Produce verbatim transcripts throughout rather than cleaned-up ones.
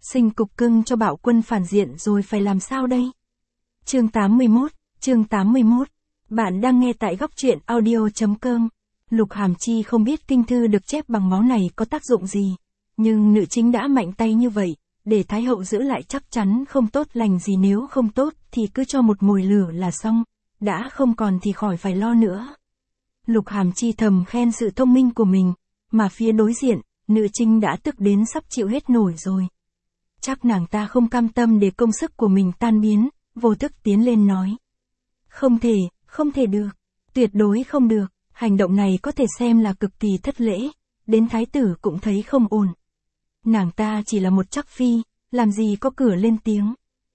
Sinh cục cưng cho Bạo Quân phản diện rồi phải làm sao đây? Chương tám mươi mốt, chương tám mươi mốt. Bạn đang nghe tại góc truyện audio chấm com. Lục Hàm Chi không biết kinh thư được chép bằng máu này có tác dụng gì, nhưng nữ chính đã mạnh tay như vậy, để Thái hậu giữ lại chắc chắn không tốt lành gì, nếu không tốt thì cứ cho một mồi lửa là xong, đã không còn thì khỏi phải lo nữa. Lục Hàm Chi thầm khen sự thông minh của mình, mà phía đối diện, nữ chính đã tức đến sắp chịu hết nổi rồi. Chắc nàng ta không cam tâm để công sức của mình tan biến, vô thức tiến lên nói. Không thể, không thể được, tuyệt đối không được, hành động này có thể xem là cực kỳ thất lễ, đến thái tử cũng thấy không ổn. Nàng ta chỉ là một trắc phi, làm gì có cửa lên tiếng.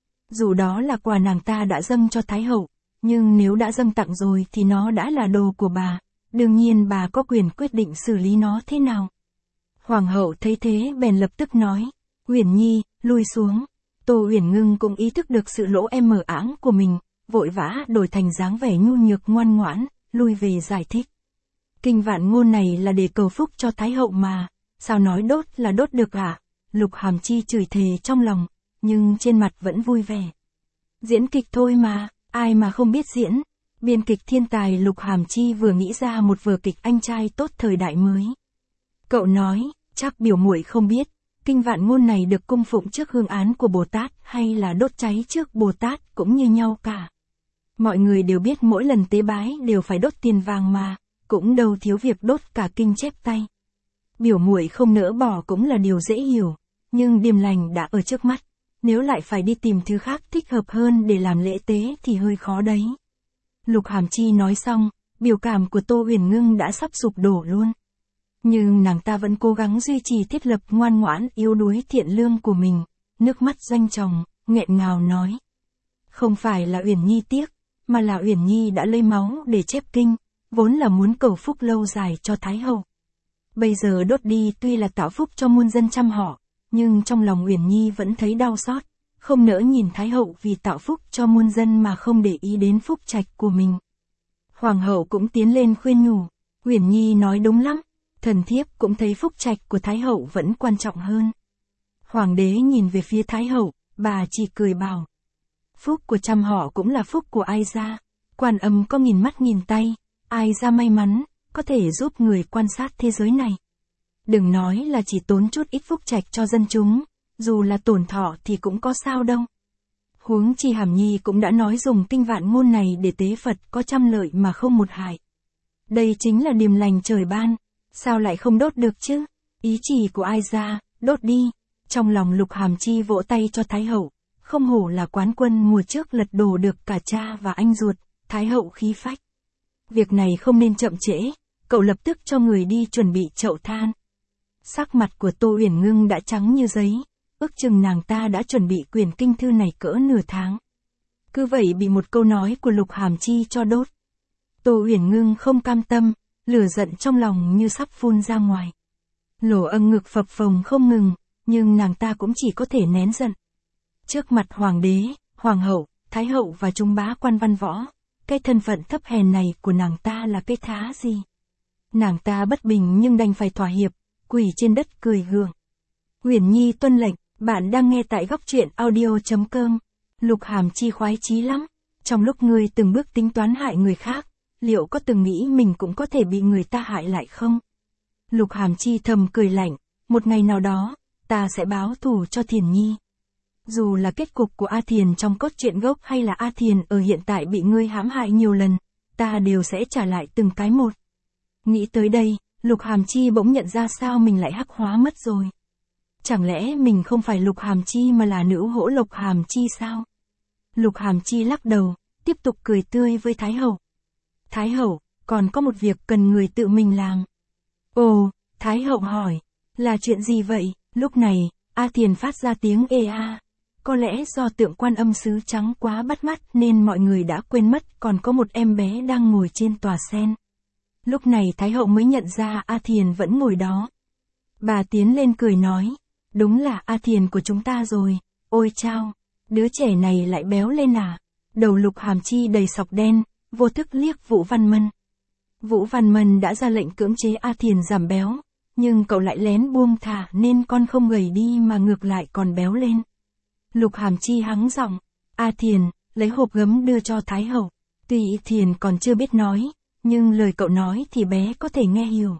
Dù đó là quà nàng ta đã dâng cho thái hậu, nhưng nếu đã dâng tặng rồi thì nó đã là đồ của bà, đương nhiên bà có quyền quyết định xử lý nó thế nào. Hoàng hậu thấy thế bèn lập tức nói, Uyển Nhi, lui xuống. Tô Uyển Ngưng cũng ý thức được sự lỗ em mờ áng của mình, vội vã đổi thành dáng vẻ nhu nhược ngoan ngoãn, lui về giải thích. Kinh vạn ngôn này là để cầu phúc cho thái hậu mà, sao nói đốt là đốt được à? Lục Hàm Chi chửi thề trong lòng, nhưng trên mặt vẫn vui vẻ. Diễn kịch thôi mà, ai mà không biết diễn. Biên kịch thiên tài Lục Hàm Chi vừa nghĩ ra một vở kịch anh trai tốt thời đại mới. Cậu nói, chắc biểu muội không biết, kinh vạn ngôn này được cung phụng trước hương án của Bồ Tát hay là đốt cháy trước Bồ Tát cũng như nhau cả. Mọi người đều biết mỗi lần tế bái đều phải đốt tiền vàng mà, cũng đâu thiếu việc đốt cả kinh chép tay. Biểu muội không nỡ bỏ cũng là điều dễ hiểu, nhưng điềm lành đã ở trước mắt, nếu lại phải đi tìm thứ khác thích hợp hơn để làm lễ tế thì hơi khó đấy. Lục Hàm Chi nói xong, biểu cảm của Tô Uyển Ngưng đã sắp sụp đổ luôn. Nhưng nàng ta vẫn cố gắng duy trì thiết lập ngoan ngoãn yếu đuối thiện lương của mình, nước mắt doanh tròng, nghẹn ngào nói. Không phải là Uyển Nhi tiếc, mà là Uyển Nhi đã lấy máu để chép kinh, vốn là muốn cầu phúc lâu dài cho Thái hậu. Bây giờ đốt đi tuy là tạo phúc cho muôn dân trăm họ, nhưng trong lòng Uyển Nhi vẫn thấy đau xót, không nỡ nhìn Thái hậu vì tạo phúc cho muôn dân mà không để ý đến phúc trạch của mình. Hoàng hậu cũng tiến lên khuyên nhủ, Uyển Nhi nói đúng lắm, thần thiếp cũng thấy phúc trạch của Thái hậu vẫn quan trọng hơn. Hoàng đế nhìn về phía Thái hậu, bà chỉ cười bảo. Phúc của trăm họ cũng là phúc của ai ra, Quan Âm có nghìn mắt nghìn tay, ai ra may mắn, có thể giúp người quan sát thế giới này. Đừng nói là chỉ tốn chút ít phúc trạch cho dân chúng, dù là tổn thọ thì cũng có sao đâu. Huống chi Hàm Nhi cũng đã nói dùng kinh vạn ngôn này để tế Phật có trăm lợi mà không một hại. Đây chính là điềm lành trời ban, sao lại không đốt được chứ? Ý chỉ của ai ra, đốt đi. Trong lòng Lục Hàm Chi vỗ tay cho Thái hậu, không hổ là quán quân mùa trước lật đổ được cả cha và anh ruột, Thái hậu khí phách. Việc này không nên chậm trễ, cậu lập tức cho người đi chuẩn bị chậu than. Sắc mặt của Tô Uyển Ngưng đã trắng như giấy, ước chừng nàng ta đã chuẩn bị quyển kinh thư này cỡ nửa tháng. Cứ vậy bị một câu nói của Lục Hàm Chi cho đốt. Tô Uyển Ngưng không cam tâm, lửa giận trong lòng như sắp phun ra ngoài. Lỗ âng ngực phập phồng không ngừng, nhưng nàng ta cũng chỉ có thể nén giận. Trước mặt hoàng đế, hoàng hậu, thái hậu và chúng bá quan văn võ, cái thân phận thấp hèn này của nàng ta là cái thá gì? Nàng ta bất bình nhưng đành phải thỏa hiệp, quỳ trên đất cười gượng. Uyển Nhi tuân lệnh, bạn đang nghe tại góc truyện audio chấm com. Lục Hàm Chi khoái chí lắm. Trong lúc ngươi từng bước tính toán hại người khác, liệu có từng nghĩ mình cũng có thể bị người ta hại lại không? Lục Hàm Chi thầm cười lạnh, một ngày nào đó, ta sẽ báo thù cho Thiền Nhi. Dù là kết cục của A Thiền trong cốt truyện gốc hay là A Thiền ở hiện tại bị ngươi hãm hại nhiều lần, ta đều sẽ trả lại từng cái một. Nghĩ tới đây, Lục Hàm Chi bỗng nhận ra sao mình lại hắc hóa mất rồi. Chẳng lẽ mình không phải Lục Hàm Chi mà là nữ hỗ Lục Hàm Chi sao? Lục Hàm Chi lắc đầu, tiếp tục cười tươi với Thái hậu. Thái hậu, còn có một việc cần người tự mình làm. Ồ, Thái hậu hỏi, là chuyện gì vậy? Lúc này, A Thiền phát ra tiếng ê a. Có lẽ do tượng Quan Âm sứ trắng quá bắt mắt nên mọi người đã quên mất còn có một em bé đang ngồi trên tòa sen. Lúc này Thái hậu mới nhận ra A Thiền vẫn ngồi đó. Bà tiến lên cười nói, đúng là A Thiền của chúng ta rồi, ôi chao, đứa trẻ này lại béo lên à? Đầu Lục Hàm Chi đầy sọc đen, vô thức liếc Vũ Văn Mân. Vũ Văn Mân đã ra lệnh cưỡng chế A Thiền giảm béo, nhưng cậu lại lén buông thả nên con không gầy đi mà ngược lại còn béo lên. Lục Hàm Chi hắng giọng, A Thiền, lấy hộp gấm đưa cho Thái hậu. Tuy Thiền còn chưa biết nói, nhưng lời cậu nói thì bé có thể nghe hiểu.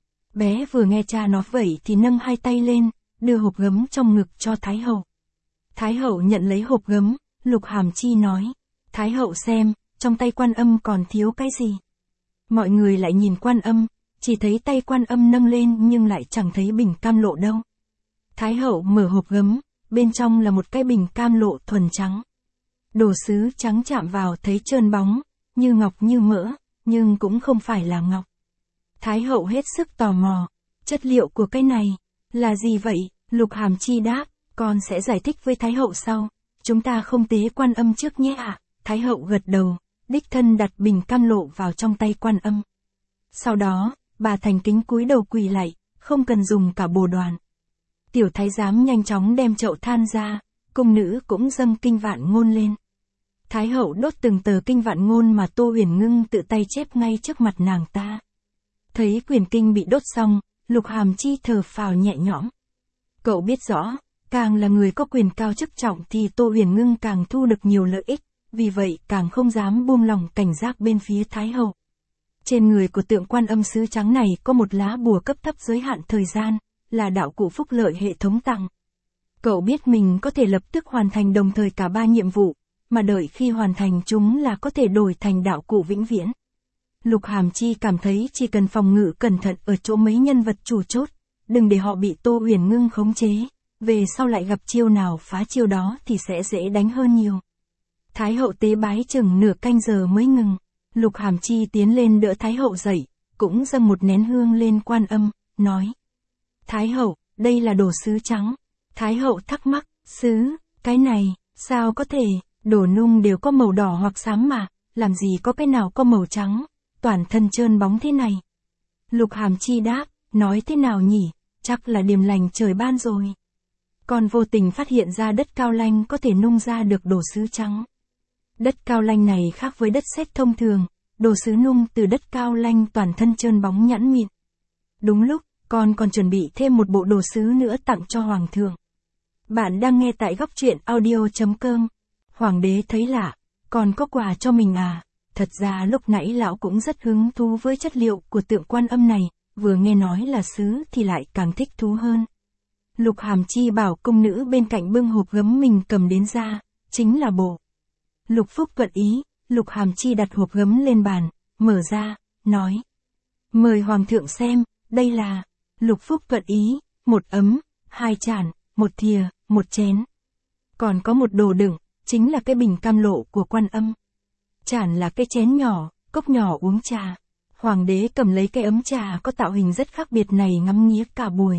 Bé vừa nghe cha nói vậy thì nâng hai tay lên, đưa hộp gấm trong ngực cho Thái hậu. Thái hậu nhận lấy hộp gấm, Lục Hàm Chi nói, Thái hậu xem, trong tay Quan Âm còn thiếu cái gì. Mọi người lại nhìn Quan Âm, chỉ thấy tay Quan Âm nâng lên nhưng lại chẳng thấy bình cam lộ đâu. Thái hậu mở hộp gấm, bên trong là một cái bình cam lộ thuần trắng. Đồ sứ trắng chạm vào thấy trơn bóng, như ngọc như mỡ, nhưng cũng không phải là ngọc. Thái hậu hết sức tò mò, chất liệu của cái này, là gì vậy? Lục Hàm Chi đáp, con sẽ giải thích với Thái hậu sau, chúng ta không tế Quan Âm trước nhé ạ. À? Thái hậu gật đầu, đích thân đặt bình cam lộ vào trong tay Quan Âm. Sau đó, bà thành kính cúi đầu quỳ lạy, không cần dùng cả bồ đoàn. Tiểu thái giám nhanh chóng đem chậu than ra, cung nữ cũng dâng kinh vạn ngôn lên. Thái hậu đốt từng tờ kinh vạn ngôn mà Tô Huyền Ngưng tự tay chép ngay trước mặt nàng ta. Thấy quyển kinh bị đốt xong, Lục Hàm Chi thở phào nhẹ nhõm. Cậu biết rõ, càng là người có quyền cao chức trọng thì Tô Huyền Ngưng càng thu được nhiều lợi ích, vì vậy càng không dám buông lỏng cảnh giác bên phía Thái hậu. Trên người của tượng Quan Âm sứ trắng này có một lá bùa cấp thấp giới hạn thời gian, là đạo cụ phúc lợi hệ thống tặng. Cậu biết mình có thể lập tức hoàn thành đồng thời cả ba nhiệm vụ, mà đợi khi hoàn thành chúng là có thể đổi thành đạo cụ vĩnh viễn. Lục Hàm Chi cảm thấy chỉ cần phòng ngự cẩn thận ở chỗ mấy nhân vật chủ chốt, đừng để họ bị Tô Huyền Ngưng khống chế, về sau lại gặp chiêu nào phá chiêu đó thì sẽ dễ đánh hơn nhiều. Thái hậu tế bái chừng nửa canh giờ mới ngừng, Lục Hàm Chi tiến lên đỡ Thái hậu dậy, cũng dâng một nén hương lên Quan Âm, nói. Thái hậu, đây là đồ sứ trắng. Thái hậu thắc mắc, sứ, cái này, sao có thể, đồ nung đều có màu đỏ hoặc xám mà, làm gì có cái nào có màu trắng, toàn thân trơn bóng thế này. Lục Hàm Chi đáp, nói thế nào nhỉ, chắc là điềm lành trời ban rồi. Con vô tình phát hiện ra đất Cao Lanh có thể nung ra được đồ sứ trắng. Đất Cao Lanh này khác với đất sét thông thường, đồ sứ nung từ đất Cao Lanh toàn thân trơn bóng nhẵn mịn. Đúng lúc, con còn chuẩn bị thêm một bộ đồ sứ nữa tặng cho Hoàng thượng. Bạn đang nghe tại góc truyện audio chấm com. Hoàng đế thấy lạ, còn có quà cho mình à? Thật ra lúc nãy lão cũng rất hứng thú với chất liệu của tượng Quan Âm này, vừa nghe nói là sứ thì lại càng thích thú hơn. Lục Hàm Chi bảo cung nữ bên cạnh bưng hộp gấm mình cầm đến ra, chính là bộ. Lục Phúc thuận ý, Lục Hàm Chi đặt hộp gấm lên bàn, mở ra, nói. Mời Hoàng thượng xem, đây là, Lục Phúc thuận ý, một ấm, hai chản, một thìa, một chén. Còn có một đồ đựng, chính là cái bình cam lộ của Quan Âm. Chản là cái chén nhỏ, cốc nhỏ uống trà. Hoàng đế cầm lấy cái ấm trà có tạo hình rất khác biệt này ngắm nghía cả buổi.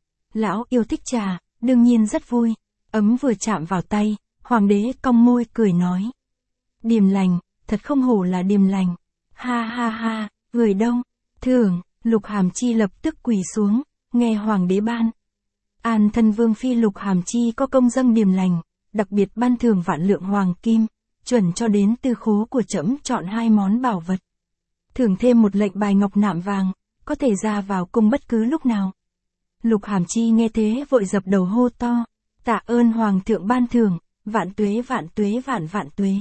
Lão yêu thích trà, đương nhiên rất vui. Ấm vừa chạm vào tay, Hoàng đế cong môi cười nói. Điềm lành, thật không hổ là điềm lành. Ha ha ha, người đông, thưởng, Lục Hàm Chi lập tức quỳ xuống, nghe Hoàng đế ban. An thân vương phi Lục Hàm Chi có công dâng điềm lành, đặc biệt ban thưởng vạn lượng hoàng kim, chuẩn cho đến tư khố của trẫm chọn hai món bảo vật. Thưởng thêm một lệnh bài ngọc nạm vàng, có thể ra vào cung bất cứ lúc nào. Lục Hàm Chi nghe thế vội dập đầu hô to, tạ ơn Hoàng thượng ban thưởng, vạn tuế vạn tuế vạn vạn tuế.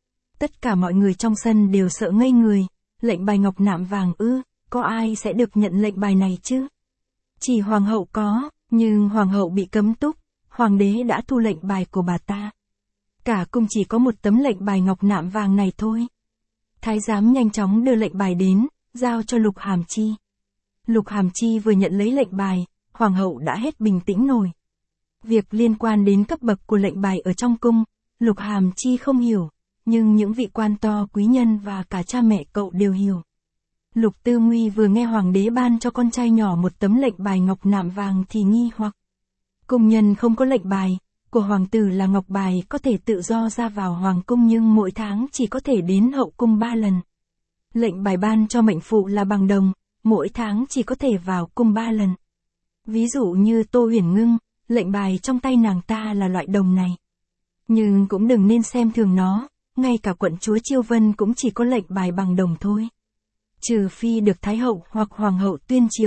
Tất cả mọi người trong sân đều sợ ngây người, lệnh bài ngọc nạm vàng ư, có ai sẽ được nhận lệnh bài này chứ? Chỉ Hoàng hậu có, nhưng Hoàng hậu bị cấm túc, Hoàng đế đã thu lệnh bài của bà ta. Cả cung chỉ có một tấm lệnh bài ngọc nạm vàng này thôi. Thái giám nhanh chóng đưa lệnh bài đến, giao cho Lục Hàm Chi. Lục Hàm Chi vừa nhận lấy lệnh bài, Hoàng hậu đã hết bình tĩnh nổi. Việc liên quan đến cấp bậc của lệnh bài ở trong cung, Lục Hàm Chi không hiểu, nhưng những vị quan to quý nhân và cả cha mẹ cậu đều hiểu. Lục Tư Nguy vừa nghe Hoàng đế ban cho con trai nhỏ một tấm lệnh bài ngọc nạm vàng thì nghi hoặc. Cung nhân không có lệnh bài, của hoàng tử là ngọc bài có thể tự do ra vào hoàng cung nhưng mỗi tháng chỉ có thể đến hậu cung ba lần. Lệnh bài ban cho mệnh phụ là bằng đồng, mỗi tháng chỉ có thể vào cung ba lần. Ví dụ như Tô Huyền Ngưng, lệnh bài trong tay nàng ta là loại đồng này. Nhưng cũng đừng nên xem thường nó, ngay cả quận chúa Chiêu Vân cũng chỉ có lệnh bài bằng đồng thôi. Trừ phi được Thái hậu hoặc Hoàng hậu tuyên triều,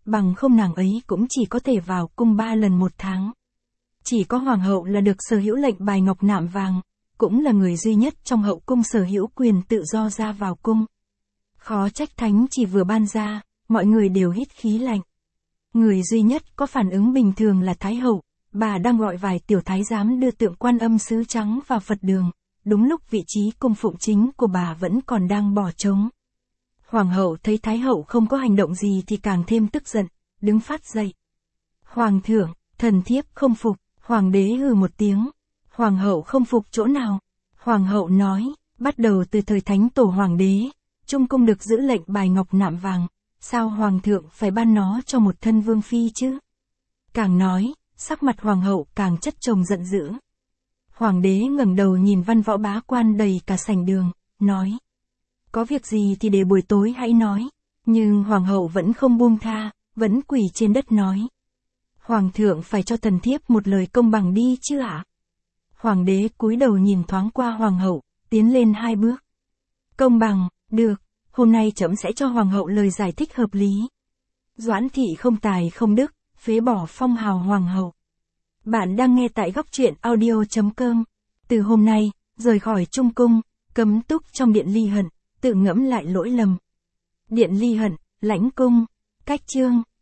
bằng không nàng ấy cũng chỉ có thể vào cung ba lần một tháng. Chỉ có hoàng hậu là được sở hữu lệnh bài ngọc nạm vàng, cũng là người duy nhất trong hậu cung sở hữu quyền tự do ra vào cung. Khó trách thánh chỉ vừa ban ra, mọi người đều hít khí lạnh. Người duy nhất có phản ứng bình thường là Thái hậu, bà đang gọi vài tiểu thái giám đưa tượng Quan Âm sứ trắng vào Phật đường, đúng lúc vị trí cung phụng chính của bà vẫn còn đang bỏ trống. Hoàng hậu thấy Thái hậu không có hành động gì thì càng thêm tức giận, đứng phát dậy. Hoàng thượng, thần thiếp không phục, hoàng đế hừ một tiếng. Hoàng hậu không phục chỗ nào? Hoàng hậu nói, bắt đầu từ thời thánh tổ hoàng đế, trung cung được giữ lệnh bài ngọc nạm vàng, sao hoàng thượng phải ban nó cho một thân vương phi chứ? Càng nói, sắc mặt hoàng hậu càng chất chồng giận dữ. Hoàng đế ngẩng đầu nhìn văn võ bá quan đầy cả sảnh đường, nói. Có việc gì thì để buổi tối hãy nói. Nhưng hoàng hậu vẫn không buông tha, vẫn quỳ trên đất nói. Hoàng thượng phải cho thần thiếp một lời công bằng đi chứ ạ? Hoàng đế cúi đầu nhìn thoáng qua hoàng hậu, tiến lên hai bước. Công bằng, được, hôm nay trẫm sẽ cho hoàng hậu lời giải thích hợp lý. Doãn thị không tài không đức, phế bỏ phong hào hoàng hậu. Bạn đang nghe tại góc truyện audio chấm com. Từ hôm nay, rời khỏi trung cung, cấm túc trong điện ly hận, tự ngẫm lại lỗi lầm. Điện ly hận, lãnh cung, cách chương.